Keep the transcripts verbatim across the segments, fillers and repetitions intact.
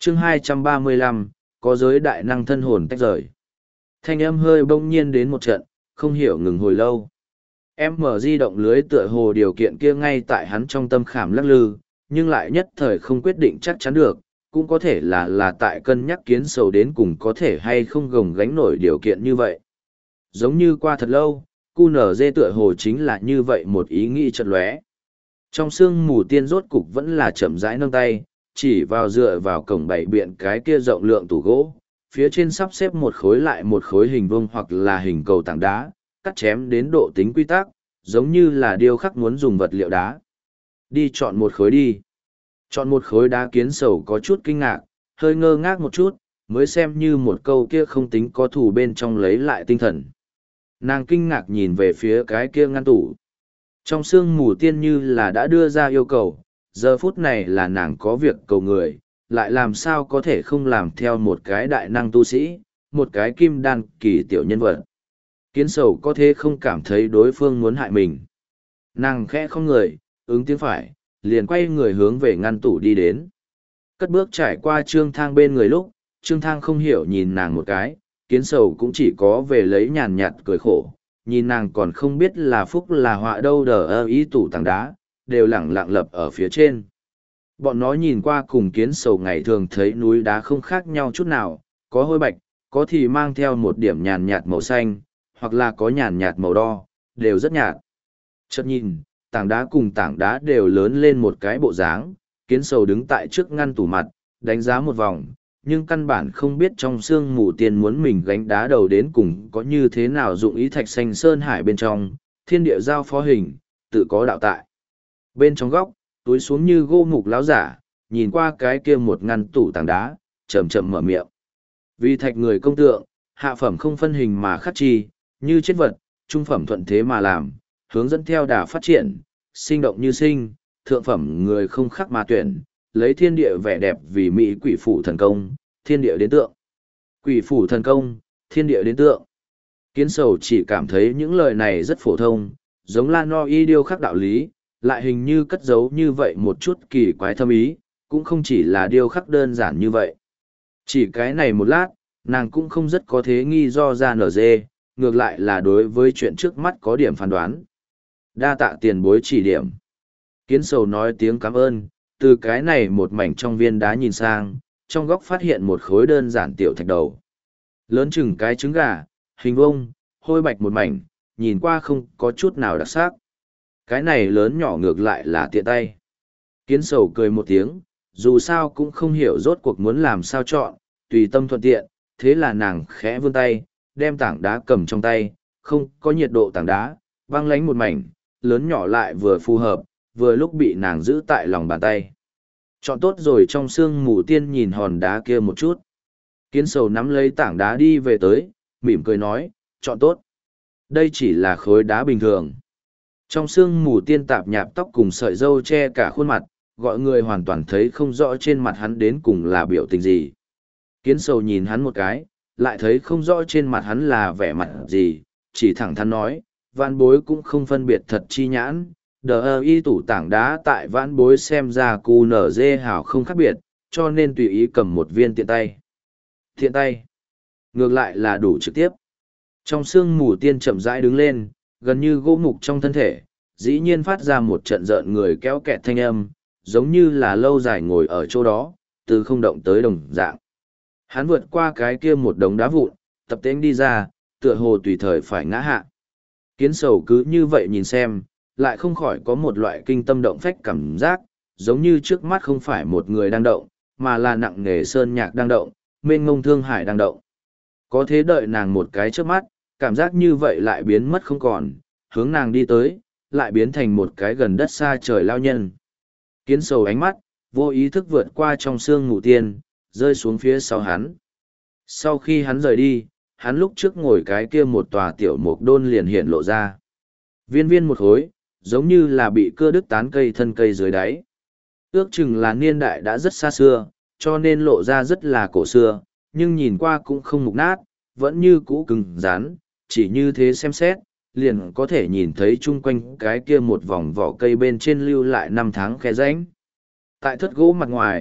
chương hai trăm ba mươi lăm, có giới đại năng thân hồn tách rời. Thanh âm hơi bỗng nhiên đến một trận, không hiểu ngừng hồi lâu. Em mở di động lưới tựa hồ điều kiện kia ngay tại hắn trong tâm khảm lắc lư, nhưng lại nhất thời không quyết định chắc chắn được, cũng có thể là là tại cân nhắc kiến sầu đến cùng có thể hay không gồng gánh nổi điều kiện như vậy. Giống như qua thật lâu, cu nở dê tựa hồ chính là như vậy một ý nghĩ chợt lóe. Trong sương mù tiên rốt cục vẫn là chậm rãi nâng tay, chỉ vào dựa vào cổng bảy biện cái kia rộng lượng tủ gỗ, phía trên sắp xếp một khối lại một khối hình vuông hoặc là hình cầu tảng đá, cắt chém đến độ tính quy tắc, giống như là điêu khắc muốn dùng vật liệu đá. Đi chọn một khối đi. Chọn một khối đá kiến sầu có chút kinh ngạc, hơi ngơ ngác một chút, mới xem như một câu kia không tính có thủ bên trong lấy lại tinh thần. Nàng kinh ngạc nhìn về phía cái kia ngăn tủ. Trong sương mù tiên như là đã đưa ra yêu cầu, giờ phút này là nàng có việc cầu người, lại làm sao có thể không làm theo một cái đại năng tu sĩ, một cái kim đan kỳ tiểu nhân vật. Kiến sầu có thế không cảm thấy đối phương muốn hại mình. Nàng khẽ không người, ứng tiếng phải, liền quay người hướng về ngăn tủ đi đến. Cất bước trải qua trương thang bên người lúc, trương thang không hiểu nhìn nàng một cái, kiến sầu cũng chỉ có về lấy nhàn nhạt cười khổ, nhìn nàng còn không biết là phúc là họa đâu đờ ơ ý tủ tảng đá, đều lẳng lặng lập ở phía trên. Bọn nó nhìn qua cùng kiến sầu ngày thường thấy núi đá không khác nhau chút nào, có hôi bạch, có thì mang theo một điểm nhàn nhạt màu xanh, hoặc là có nhàn nhạt màu đo, đều rất nhạt. Chợt nhìn, tảng đá cùng tảng đá đều lớn lên một cái bộ dáng, kiến sầu đứng tại trước ngăn tủ mặt, đánh giá một vòng, nhưng căn bản không biết trong sương mù tiền muốn mình gánh đá đầu đến cùng có như thế nào dụng ý thạch xanh sơn hải bên trong, thiên địa giao phó hình, tự có đạo tại. Bên trong góc, túi xuống như gô mục láo giả, nhìn qua cái kia một ngăn tủ tảng đá, chậm chậm mở miệng. Vì thạch người công tượng, hạ phẩm không phân hình mà khắc chi, như chết vật, trung phẩm thuận thế mà làm, hướng dẫn theo đà phát triển, sinh động như sinh, thượng phẩm người không khắc mà tuyển, lấy thiên địa vẻ đẹp vì mỹ quỷ phủ thần công, thiên địa đến tượng. Quỷ phủ thần công, thiên địa đến tượng. Kiến sầu chỉ cảm thấy những lời này rất phổ thông, giống là no y điêu khắc đạo lý, lại hình như cất giấu như vậy một chút kỳ quái thâm ý, cũng không chỉ là điêu khắc đơn giản như vậy. Chỉ cái này một lát, nàng cũng không rất có thế nghi do ra nở dê, ngược lại là đối với chuyện trước mắt có điểm phán đoán. Đa tạ tiền bối chỉ điểm. Kiến sầu nói tiếng cảm ơn, từ cái này một mảnh trong viên đá nhìn sang, trong góc phát hiện một khối đơn giản tiểu thạch đầu. Lớn chừng cái trứng gà, hình vuông, hôi bạch một mảnh, nhìn qua không có chút nào đặc sắc. Cái này lớn nhỏ ngược lại là tiện tay. Kiến sầu cười một tiếng, dù sao cũng không hiểu rốt cuộc muốn làm sao chọn, tùy tâm thuận tiện, thế là nàng khẽ vươn tay, đem tảng đá cầm trong tay, không có nhiệt độ tảng đá, băng lánh một mảnh, lớn nhỏ lại vừa phù hợp, vừa lúc bị nàng giữ tại lòng bàn tay. Chọn tốt rồi trong sương mù tiên nhìn hòn đá kia một chút. Kiến sầu nắm lấy tảng đá đi về tới, mỉm cười nói, chọn tốt. Đây chỉ là khối đá bình thường. Trong sương mù tiên tạp nhạp tóc cùng sợi râu che cả khuôn mặt, gọi người hoàn toàn thấy không rõ trên mặt hắn đến cùng là biểu tình gì. Kiến sầu nhìn hắn một cái, lại thấy không rõ trên mặt hắn là vẻ mặt gì, chỉ thẳng thắn nói, vãn bối cũng không phân biệt thật chi nhãn, đờ ơ y tủ tảng đá tại vãn bối xem ra cu nở dê hảo không khác biệt, cho nên tùy ý cầm một viên tiện tay. Tiện tay. Ngược lại là đủ trực tiếp. Trong sương mù tiên chậm rãi đứng lên, gần như gỗ mục trong thân thể, dĩ nhiên phát ra một trận rợn người kéo kẹt thanh âm, giống như là lâu dài ngồi ở chỗ đó, từ không động tới đồng dạng. Hắn vượt qua cái kia một đống đá vụn, tập tễnh đi ra, tựa hồ tùy thời phải ngã hạ. Kiến sầu cứ như vậy nhìn xem, lại không khỏi có một loại kinh tâm động phách cảm giác, giống như trước mắt không phải một người đang động, mà là nặng nề sơn nhạc đang động, mênh ngông thương hải đang động. Có thế đợi nàng một cái trước mắt, cảm giác như vậy lại biến mất không còn, hướng nàng đi tới, lại biến thành một cái gần đất xa trời lao nhân. Kiến sầu ánh mắt, vô ý thức vượt qua trong sương mù tiên, rơi xuống phía sau hắn. Sau khi hắn rời đi, hắn lúc trước ngồi cái kia một tòa tiểu mục đôn liền hiện lộ ra. Viên viên một khối, giống như là bị cưa đứt tán cây thân cây dưới đáy. Ước chừng là niên đại đã rất xa xưa, cho nên lộ ra rất là cổ xưa, nhưng nhìn qua cũng không mục nát, vẫn như cũ cứng rắn, chỉ như thế xem xét, liền có thể nhìn thấy chung quanh cái kia một vòng vỏ cây bên trên lưu lại năm tháng khe rãnh. Tại thất gỗ mặt ngoài,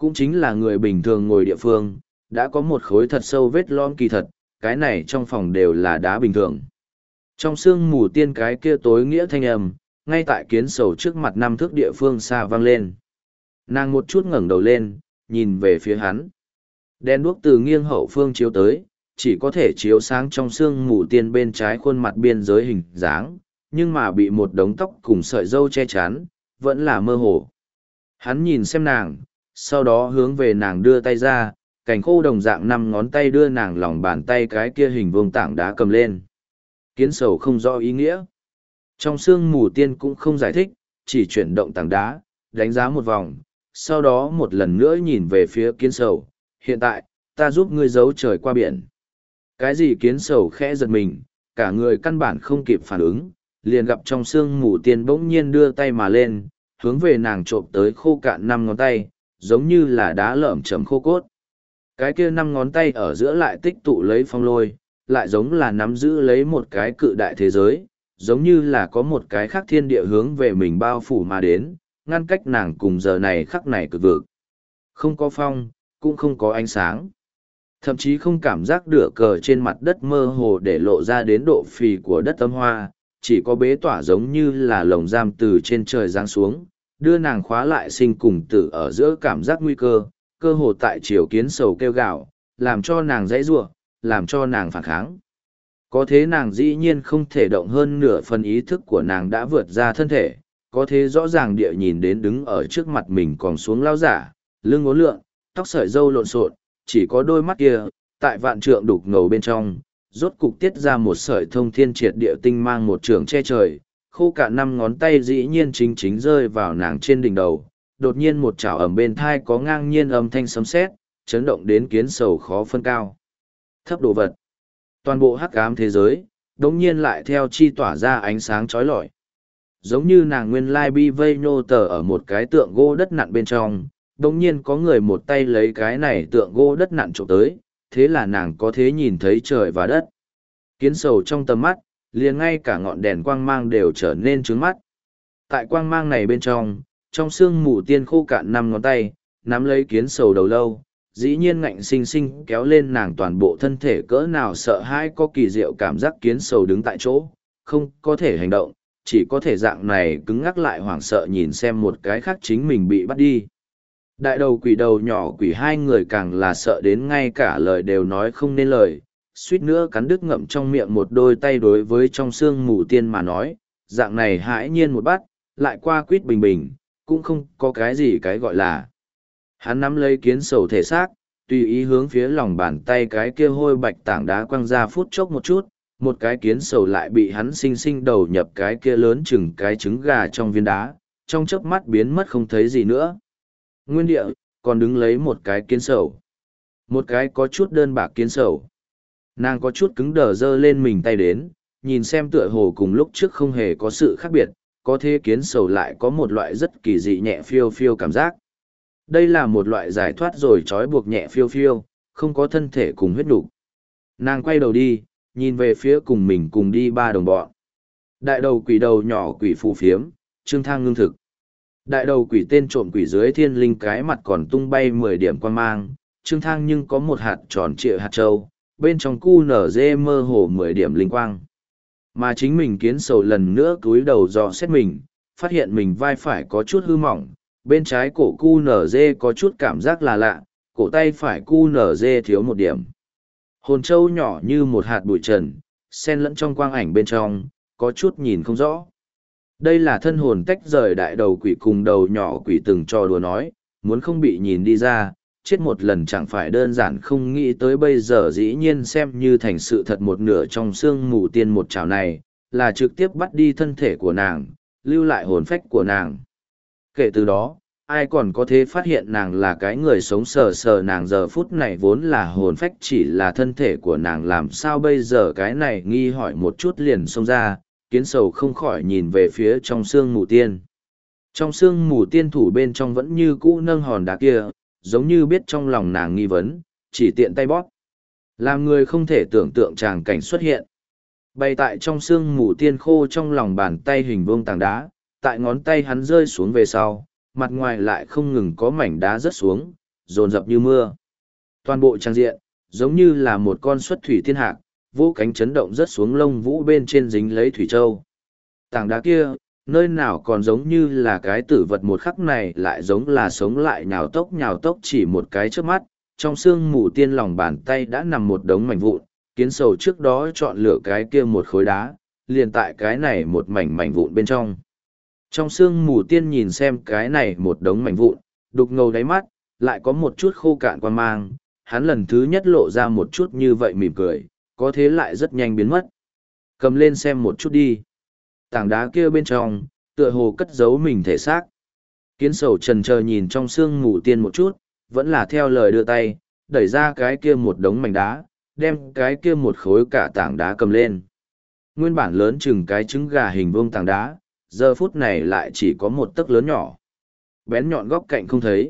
cũng chính là người bình thường ngồi địa phương, đã có một khối thật sâu vết lõm kỳ thật, cái này trong phòng đều là đá bình thường. Trong sương mù tiên cái kia tối nghĩa thanh âm, ngay tại kiến sầu trước mặt năm thước địa phương xa vang lên. Nàng một chút ngẩng đầu lên, nhìn về phía hắn. Đèn đuốc từ nghiêng hậu phương chiếu tới, chỉ có thể chiếu sáng trong sương mù tiên bên trái khuôn mặt biên giới hình dáng, nhưng mà bị một đống tóc cùng sợi râu che chắn, vẫn là mơ hồ. Hắn nhìn xem nàng, sau đó hướng về nàng đưa tay ra, cành khô đồng dạng năm ngón tay đưa nàng lòng bàn tay cái kia hình vuông tảng đá cầm lên. Kiến sầu không rõ ý nghĩa. Trong sương mù tiên cũng không giải thích, chỉ chuyển động tảng đá, đánh giá một vòng, sau đó một lần nữa nhìn về phía kiến sầu. Hiện tại, ta giúp ngươi giấu trời qua biển. Cái gì kiến sầu khẽ giật mình, cả người căn bản không kịp phản ứng, liền gặp trong sương mù tiên bỗng nhiên đưa tay mà lên, hướng về nàng trộm tới khô cạn năm ngón tay, giống như là đá lởm chởm khô cốt. Cái kia năm ngón tay ở giữa lại tích tụ lấy phong lôi, lại giống là nắm giữ lấy một cái cự đại thế giới, giống như là có một cái khác thiên địa hướng về mình bao phủ mà đến, ngăn cách nàng cùng giờ này khắc này cực vực. Không có phong, cũng không có ánh sáng. Thậm chí không cảm giác được cờ trên mặt đất mơ hồ để lộ ra đến độ phì của đất âm hoa, chỉ có bế tỏa giống như là lồng giam từ trên trời giáng xuống, đưa nàng khóa lại sinh cùng tử ở giữa cảm giác nguy cơ, cơ hồ tại chiều kiến sầu kêu gạo, làm cho nàng dãy rủa, làm cho nàng phản kháng. Có thế nàng dĩ nhiên không thể động hơn nửa phần ý thức của nàng đã vượt ra thân thể, có thế rõ ràng địa nhìn đến đứng ở trước mặt mình còn xuống lao giả, lưng uốn lượn, tóc sợi râu lộn xộn, chỉ có đôi mắt kia, tại vạn trượng đục ngầu bên trong, rốt cục tiết ra một sợi thông thiên triệt địa tinh mang một trường che trời, khô cả năm ngón tay dĩ nhiên chính chính rơi vào nàng trên đỉnh đầu, đột nhiên một chảo ẩm bên thai có ngang nhiên âm thanh sấm sét, chấn động đến kiến sầu khó phân cao thấp đồ vật. Toàn bộ hắc ám thế giới, đống nhiên lại theo chi tỏa ra ánh sáng chói lọi. Giống như nàng nguyên lai bi vây nô tờ ở một cái tượng gỗ đất nặn bên trong, đống nhiên có người một tay lấy cái này tượng gỗ đất nặn trộm tới, thế là nàng có thế nhìn thấy trời và đất. Kiến sầu trong tầm mắt, liền ngay cả ngọn đèn quang mang đều trở nên trướng mắt. Tại quang mang này bên trong, trong sương mù tiên khô cạn năm ngón tay, nắm lấy kiến sầu đầu lâu, dĩ nhiên ngạnh sinh sinh kéo lên nàng toàn bộ thân thể cỡ nào sợ hãi có kỳ diệu cảm giác kiến sầu đứng tại chỗ, không có thể hành động, chỉ có thể dạng này cứng ngắc lại hoảng sợ nhìn xem một cái khác chính mình bị bắt đi. Đại đầu quỷ đầu nhỏ quỷ hai người càng là sợ đến ngay cả lời đều nói không nên lời, suýt nữa cắn đứt ngậm trong miệng một đôi tay đối với trong sương mù tiên mà nói, dạng này hãi nhiên một bắt, lại qua quýt bình bình, cũng không có cái gì cái gọi là. Hắn nắm lấy kiến sầu thể xác, tùy ý hướng phía lòng bàn tay cái kia hôi bạch tảng đá quăng ra phút chốc một chút, một cái kiến sầu lại bị hắn xinh xinh đầu nhập cái kia lớn chừng cái trứng gà trong viên đá, trong chớp mắt biến mất không thấy gì nữa. Nguyên địa, còn đứng lấy một cái kiến sầu. Một cái có chút đơn bạc kiến sầu. Nàng có chút cứng đờ dơ lên mình tay đến, nhìn xem tựa hồ cùng lúc trước không hề có sự khác biệt, có thế kiến sầu lại có một loại rất kỳ dị nhẹ phiêu phiêu cảm giác. Đây là một loại giải thoát rồi trói buộc nhẹ phiêu phiêu, không có thân thể cùng huyết đủ. Nàng quay đầu đi, nhìn về phía cùng mình cùng đi ba đồng bọn. Đại đầu quỷ đầu nhỏ quỷ phù phiếm, Trương Thang ngưng thực. Đại đầu quỷ tên trộm quỷ dưới thiên linh cái mặt còn tung bay mười điểm quan mang, Trương Thang nhưng có một hạt tròn trịa hạt trâu, bên trong cu nở dê mơ hồ mười điểm linh quang. Mà chính mình kiến sầu lần nữa cúi đầu dò xét mình, phát hiện mình vai phải có chút hư mỏng, bên trái cổ cu nở dê có chút cảm giác là lạ, cổ tay phải cu nở dê thiếu một điểm. Hồn trâu nhỏ như một hạt bụi trần, xen lẫn trong quang ảnh bên trong, có chút nhìn không rõ. Đây là thân hồn tách rời đại đầu quỷ cùng đầu nhỏ quỷ từng trò đùa nói, muốn không bị nhìn đi ra, chết một lần chẳng phải đơn giản không nghĩ tới bây giờ dĩ nhiên xem như thành sự thật một nửa trong xương mù tiên một chảo này, là trực tiếp bắt đi thân thể của nàng, lưu lại hồn phách của nàng. Kể từ đó, ai còn có thể phát hiện nàng là cái người sống sờ sờ nàng giờ phút này vốn là hồn phách chỉ là thân thể của nàng làm sao bây giờ cái này nghi hỏi một chút liền xông ra, kiến sầu không khỏi nhìn về phía trong xương mù tiên. Trong xương mù tiên thủ bên trong vẫn như cũ nâng hòn đá kia, giống như biết trong lòng nàng nghi vấn, chỉ tiện tay bóp. Làm người không thể tưởng tượng tràng cảnh xuất hiện. Bày tại trong xương mù tiên khô trong lòng bàn tay hình vuông tảng đá, tại ngón tay hắn rơi xuống về sau, mặt ngoài lại không ngừng có mảnh đá rớt xuống, dồn dập như mưa. Toàn bộ trang diện, giống như là một con xuất thủy thiên hạc, vỗ cánh chấn động rất xuống lông vũ bên trên dính lấy thủy châu. Tảng đá kia, nơi nào còn giống như là cái tử vật một khắc này lại giống là sống lại nhào tốc nhào tốc chỉ một cái trước mắt, trong sương mù tiên lòng bàn tay đã nằm một đống mảnh vụn, kiến sầu trước đó chọn lựa cái kia một khối đá, liền tại cái này một mảnh mảnh vụn bên trong. Trong sương mù tiên nhìn xem cái này một đống mảnh vụn, đục ngầu đáy mắt, lại có một chút khô cạn quan mang, hắn lần thứ nhất lộ ra một chút như vậy mỉm cười, có thế lại rất nhanh biến mất. Cầm lên xem một chút đi. Tảng đá kia bên trong, tựa hồ cất giấu mình thể xác. Kiến sầu trần chờ nhìn trong sương mù tiên một chút, vẫn là theo lời đưa tay, đẩy ra cái kia một đống mảnh đá, đem cái kia một khối cả tảng đá cầm lên. Nguyên bản lớn chừng cái trứng gà hình vuông tảng đá, giờ phút này lại chỉ có một tấc lớn nhỏ. Bén nhọn góc cạnh không thấy.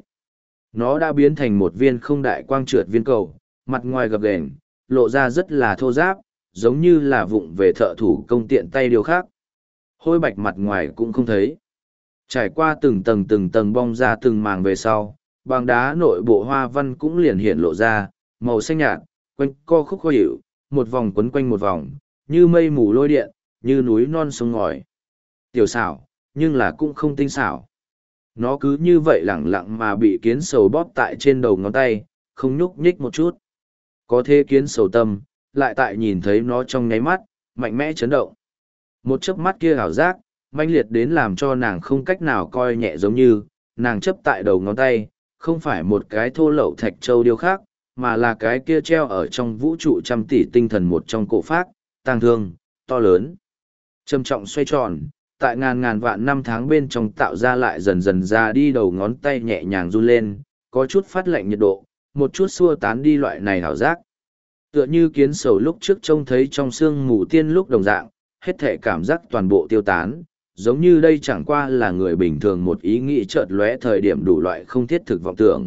Nó đã biến thành một viên không đại quang trượt viên cầu, mặt ngoài gập ghềnh, lộ ra rất là thô ráp, giống như là vụng về thợ thủ công tiện tay điều khác. Hôi bạch mặt ngoài cũng không thấy. Trải qua từng tầng từng tầng bong ra từng màng về sau, bằng đá nội bộ hoa văn cũng liền hiện lộ ra, màu xanh nhạt, quanh co khúc khó hiểu, một vòng quấn quanh một vòng, như mây mù lôi điện, như núi non sông ngòi. Tiểu xảo, nhưng là cũng không tinh xảo. Nó cứ như vậy lẳng lặng mà bị kiến sầu bóp tại trên đầu ngón tay, không nhúc nhích một chút. Có thế kiến sầu tâm, lại tại nhìn thấy nó trong nháy mắt, mạnh mẽ chấn động. Một chớp mắt kia ảo giác, manh liệt đến làm cho nàng không cách nào coi nhẹ giống như, nàng chấp tại đầu ngón tay, không phải một cái thô lậu thạch châu điêu khác, mà là cái kia treo ở trong vũ trụ trăm tỷ tinh thần một trong cổ phác, tang thương, to lớn. Trầm trọng xoay tròn, tại ngàn ngàn vạn năm tháng bên trong tạo ra lại dần dần ra đi đầu ngón tay nhẹ nhàng run lên, có chút phát lạnh nhiệt độ, một chút xua tán đi loại này hảo giác. Tựa như kiến sầu lúc trước trông thấy trong sương mù tiên lúc đồng dạng, hết thể cảm giác toàn bộ tiêu tán, giống như đây chẳng qua là người bình thường một ý nghĩ chợt lóe thời điểm đủ loại không thiết thực vọng tưởng.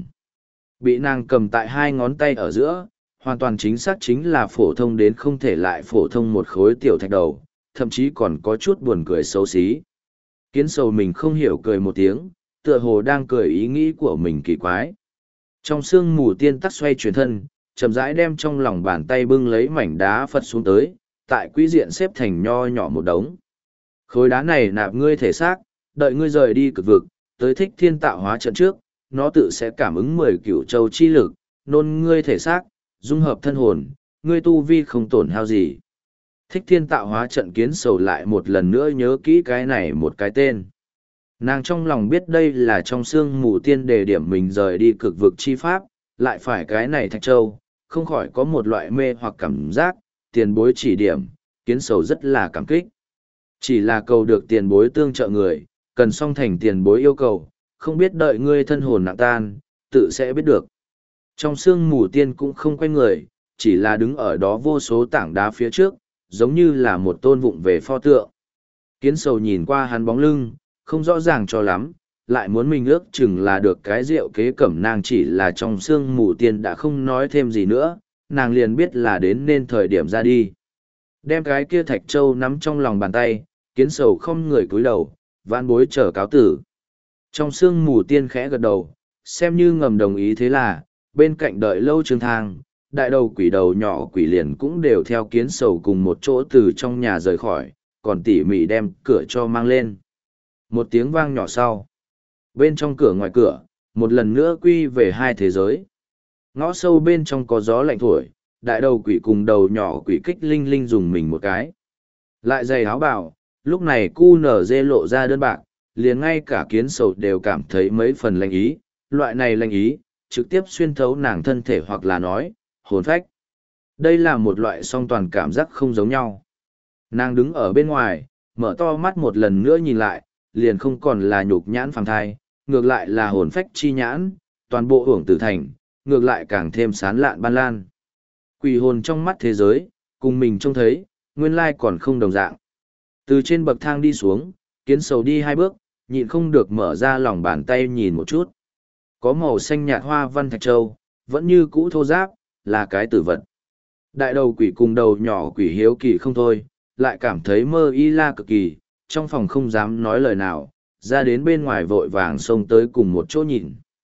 Bị nàng cầm tại hai ngón tay ở giữa, hoàn toàn chính xác chính là phổ thông đến không thể lại phổ thông một khối tiểu thạch đầu, thậm chí còn có chút buồn cười xấu xí. Kiến sầu mình không hiểu cười một tiếng, tựa hồ đang cười ý nghĩ của mình kỳ quái. Trong sương mù tiên tắc xoay chuyển thân, chậm rãi đem trong lòng bàn tay bưng lấy mảnh đá phật xuống tới, tại quỹ diện xếp thành nho nhỏ một đống. Khối đá này nạp ngươi thể xác, đợi ngươi rời đi cực vực, tới thích thiên tạo hóa trận trước, nó tự sẽ cảm ứng mười cửu châu chi lực, nôn ngươi thể xác, dung hợp thân hồn, ngươi tu vi không tổn hao gì. Thích thiên tạo hóa trận kiến sầu lại một lần nữa nhớ kỹ cái này một cái tên. Nàng trong lòng biết đây là trong xương mù tiên đề điểm mình rời đi cực vực chi pháp, lại phải cái này thạch châu, không khỏi có một loại mê hoặc cảm giác, tiền bối chỉ điểm, kiến sầu rất là cảm kích. Chỉ là cầu được tiền bối tương trợ người, cần song thành tiền bối yêu cầu, không biết đợi ngươi thân hồn nặng tan, tự sẽ biết được. Trong xương mù tiên cũng không quay người, chỉ là đứng ở đó vô số tảng đá phía trước, giống như là một tôn vụng về pho tượng. Kiến sầu nhìn qua hắn bóng lưng, không rõ ràng cho lắm, lại muốn mình ước chừng là được cái rượu kế cẩm nàng chỉ là trong xương mù tiên đã không nói thêm gì nữa, nàng liền biết là đến nên thời điểm ra đi. Đem cái kia thạch châu nắm trong lòng bàn tay, kiến sầu không người cúi đầu, vãn bối chờ cáo tử. Trong xương mù tiên khẽ gật đầu, xem như ngầm đồng ý thế là, bên cạnh đợi lâu trường thang, đại đầu quỷ đầu nhỏ quỷ liền cũng đều theo kiến sầu cùng một chỗ từ trong nhà rời khỏi, còn tỉ mỉ đem cửa cho mang lên. Một tiếng vang nhỏ sau. Bên trong cửa ngoài cửa, một lần nữa quy về hai thế giới. Ngõ sâu bên trong có gió lạnh thổi, đại đầu quỷ cùng đầu nhỏ quỷ kích linh linh dùng mình một cái. Lại giày áo bào, lúc này cu nở dê lộ ra đơn bạc, liền ngay cả kiến sầu đều cảm thấy mấy phần lanh ý, loại này lanh ý, trực tiếp xuyên thấu nàng thân thể hoặc là nói, hồn phách. Đây là một loại song toàn cảm giác không giống nhau. Nàng đứng ở bên ngoài, mở to mắt một lần nữa nhìn lại, liền không còn là nhục nhãn phàm thai, ngược lại là hồn phách chi nhãn, toàn bộ hưởng tử thành, ngược lại càng thêm sán lạn ban lan. Quỷ hồn trong mắt thế giới, cùng mình trông thấy, nguyên lai còn không đồng dạng. Từ trên bậc thang đi xuống, kiến sầu đi hai bước, nhịn không được mở ra lòng bàn tay nhìn một chút. Có màu xanh nhạt hoa văn thạch châu, vẫn như cũ thô giáp, là cái tử vật. Đại đầu quỷ cùng đầu nhỏ quỷ hiếu kỳ không thôi, lại cảm thấy mơ y la cực kỳ, trong phòng không dám nói lời nào, ra đến bên ngoài vội vàng xông tới cùng một chỗ nhìn.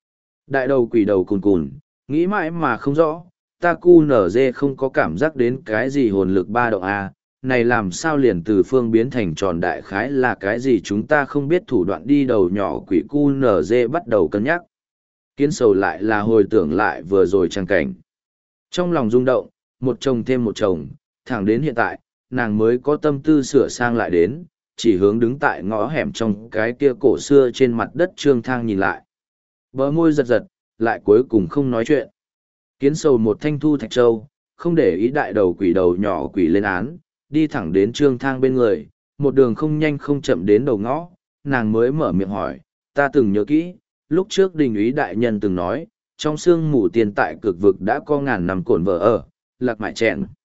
Đại đầu quỷ đầu cùn cùn, nghĩ mãi mà không rõ, ta cu nở dê không có cảm giác đến cái gì hồn lực ba động A, này làm sao liền từ phương biến thành tròn đại khái là cái gì chúng ta không biết thủ đoạn đi đầu nhỏ quỷ cu nở dê bắt đầu cân nhắc. Kiến sầu lại là hồi tưởng lại vừa rồi trang cảnh. Trong lòng rung động, một chồng thêm một chồng, thẳng đến hiện tại, nàng mới có tâm tư sửa sang lại đến, chỉ hướng đứng tại ngõ hẻm trong cái kia cổ xưa trên mặt đất trương thang nhìn lại. Bờ môi giật giật, lại cuối cùng không nói chuyện. Kiến sầu một thanh thu thạch châu, không để ý đại đầu quỷ đầu nhỏ quỷ lên án, đi thẳng đến trương thang bên người, một đường không nhanh không chậm đến đầu ngõ, nàng mới mở miệng hỏi, ta từng nhớ kỹ, lúc trước đình úy đại nhân từng nói, trong xương mù tiền tại cực vực đã có ngàn năm cổn vợ ở, lạc mại chẹn.